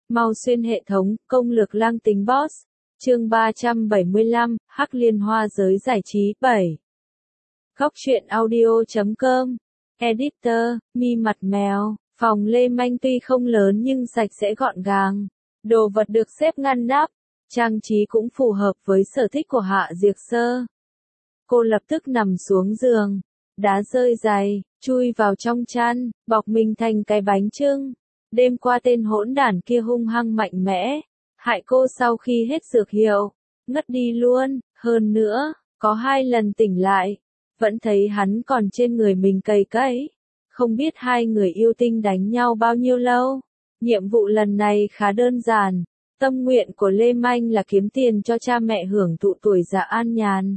Mau xuyên hệ thống, công lược lang tính boss. Chương 375, Hắc Liên Hoa giới giải trí 7. Góc truyện audio.com. Editor, Mi Mặt Mèo. Phòng Lê Manh tuy không lớn nhưng sạch sẽ gọn gàng. Đồ vật được xếp ngăn nắp. Trang trí cũng phù hợp với sở thích của Hạ Diệc Sơ. Cô lập tức nằm xuống giường. Đá rơi dày, chui vào trong chăn, bọc mình thành cái bánh chưng. Đêm qua tên hỗn đản kia hung hăng mạnh mẽ, hại cô sau khi hết dược hiệu, ngất đi luôn, hơn nữa, có 2 lần tỉnh lại, vẫn thấy hắn còn trên người mình cầy cẫy. Không biết hai người yêu tinh đánh nhau bao nhiêu lâu. Nhiệm vụ lần này khá đơn giản, tâm nguyện của Lê Manh là kiếm tiền cho cha mẹ hưởng thụ tuổi già an nhàn.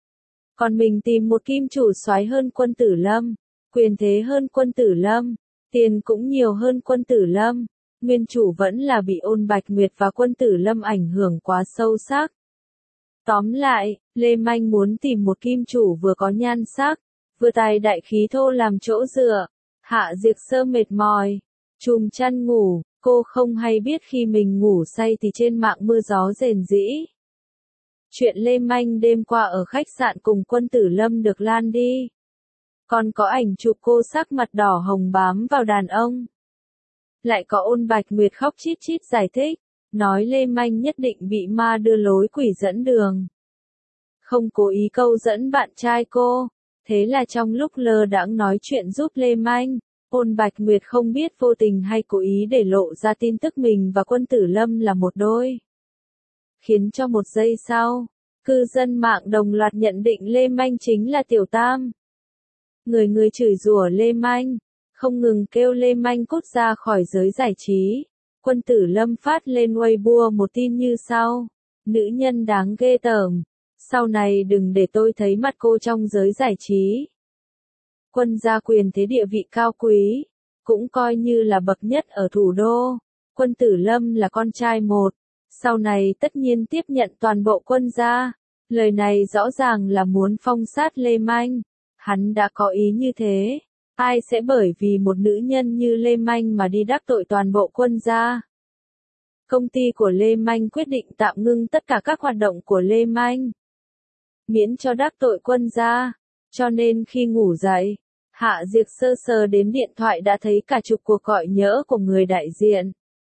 Còn mình tìm một kim chủ soái hơn Quân Tử Lâm, quyền thế hơn Quân Tử Lâm, tiền cũng nhiều hơn Quân Tử Lâm. Nguyên chủ vẫn là bị Ôn Bạch Nguyệt và Quân Tử Lâm ảnh hưởng quá sâu sắc. Tóm lại, Lê Manh muốn tìm một kim chủ vừa có nhan sắc, vừa tài đại khí thô làm chỗ dựa. Hạ Diệc Sơ mệt mỏi, chùm chăn ngủ, cô không hay biết khi mình ngủ say thì trên mạng mưa gió rền rĩ. Chuyện Lê Manh đêm qua ở khách sạn cùng Quân Tử Lâm được lan đi. Còn có ảnh chụp cô sắc mặt đỏ hồng bám vào đàn ông. Lại có Ôn Bạch Nguyệt khóc chít chít giải thích, nói Lê Manh nhất định bị ma đưa lối quỷ dẫn đường. Không cố ý câu dẫn bạn trai cô, thế là trong lúc lơ đãng nói chuyện giúp Lê Manh, Ôn Bạch Nguyệt không biết vô tình hay cố ý để lộ ra tin tức mình và Quân Tử Lâm là một đôi. Khiến cho một giây sau, cư dân mạng đồng loạt nhận định Lê Manh chính là Tiểu Tam. Người người chửi rủa Lê Manh, không ngừng kêu Lê Manh cút ra khỏi giới giải trí. Quân Tử Lâm phát lên Weibo một tin như sau: nữ nhân đáng ghê tởm, sau này đừng để tôi thấy mặt cô trong giới giải trí. Quân gia quyền thế địa vị cao quý, cũng coi như là bậc nhất ở thủ đô. Quân Tử Lâm là con trai một, sau này tất nhiên tiếp nhận toàn bộ Quân gia. Lời này rõ ràng là muốn phong sát Lê Manh. Hắn đã có ý như thế. Ai sẽ bởi vì một nữ nhân như Lê Manh mà đi đắc tội toàn bộ Quân gia? Công ty của Lê Manh quyết định tạm ngưng tất cả các hoạt động của Lê Manh, miễn cho đắc tội Quân gia. Cho nên khi ngủ dậy, Hạ Diệc Sơ sờ đến điện thoại đã thấy cả chục cuộc gọi nhỡ của người đại diện.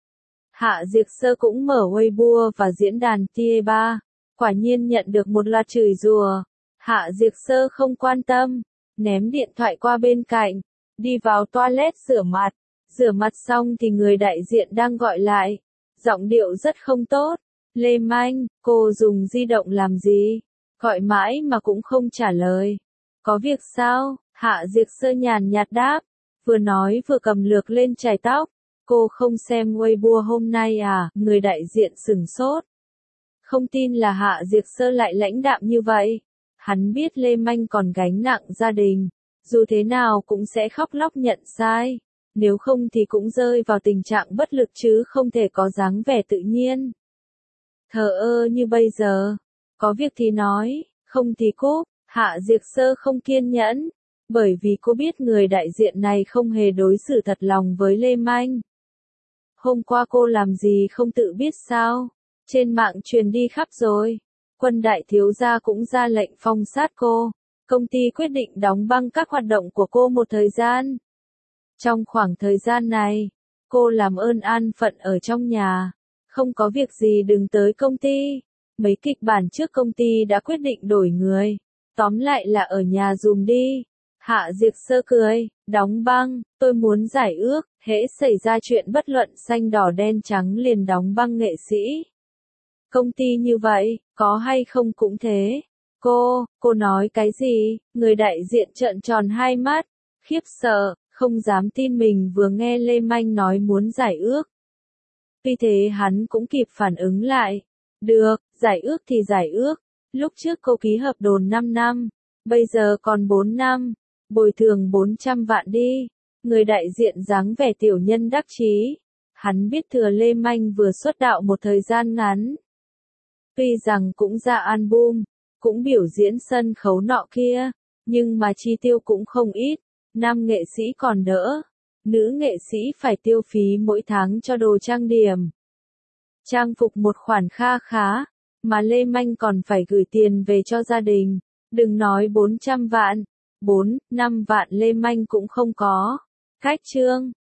Hạ Diệc Sơ cũng mở Weibo và diễn đàn Tie3, quả nhiên nhận được một loạt chửi rủa. Hạ Diệc Sơ không quan tâm, ném điện thoại qua bên cạnh, đi vào toilet rửa mặt. Rửa mặt xong thì người đại diện đang gọi lại, giọng điệu rất không tốt. Lê Manh, cô dùng di động làm gì? Gọi mãi mà cũng không trả lời. Có việc sao? Hạ Diệc Sơ nhàn nhạt đáp, vừa nói vừa cầm lược lên chải tóc. Cô không xem Weibo hôm nay à? Người đại diện sửng sốt. Không tin là Hạ Diệc Sơ lại lãnh đạm như vậy. Hắn biết Lê Manh còn gánh nặng gia đình, dù thế nào cũng sẽ khóc lóc nhận sai, nếu không thì cũng rơi vào tình trạng bất lực chứ không thể có dáng vẻ tự nhiên. Thờ ơ như bây giờ, có việc thì nói, không thì cúp. Hạ Diệc Sơ không kiên nhẫn, bởi vì cô biết người đại diện này không hề đối xử thật lòng với Lê Manh. Hôm qua cô làm gì không tự biết sao? Trên mạng truyền đi khắp rồi. Quân đại thiếu gia cũng ra lệnh phong sát cô. Công ty quyết định đóng băng các hoạt động của cô một thời gian. Trong khoảng thời gian này, cô làm ơn an phận ở trong nhà. Không có việc gì đừng tới công ty. Mấy kịch bản trước công ty đã quyết định đổi người. Tóm lại là ở nhà dùm đi. Hạ Diệc Sơ cười, đóng băng, tôi muốn giải ước, hễ xảy ra chuyện bất luận xanh đỏ đen trắng liền đóng băng nghệ sĩ. Công ty như vậy, có hay không cũng thế. Cô nói cái gì? Người đại diện trợn tròn hai mắt, khiếp sợ, không dám tin mình vừa nghe Lê Manh nói muốn giải ước. Vì thế hắn cũng kịp phản ứng lại. Được, giải ước thì giải ước. Lúc trước cô ký hợp đồng 5 năm, bây giờ còn 4 năm, bồi thường 400 vạn đi. Người đại diện dáng vẻ tiểu nhân đắc chí. Hắn biết thừa Lê Manh vừa xuất đạo một thời gian ngắn. Tuy rằng cũng ra album, cũng biểu diễn sân khấu nọ kia, nhưng mà chi tiêu cũng không ít. Nam nghệ sĩ còn đỡ, nữ nghệ sĩ phải tiêu phí mỗi tháng cho đồ trang điểm, trang phục một khoản kha khá, mà Lê Manh còn phải gửi tiền về cho gia đình. Đừng nói 400 vạn, 4, 5 vạn Lê Manh cũng không có. Khách trương,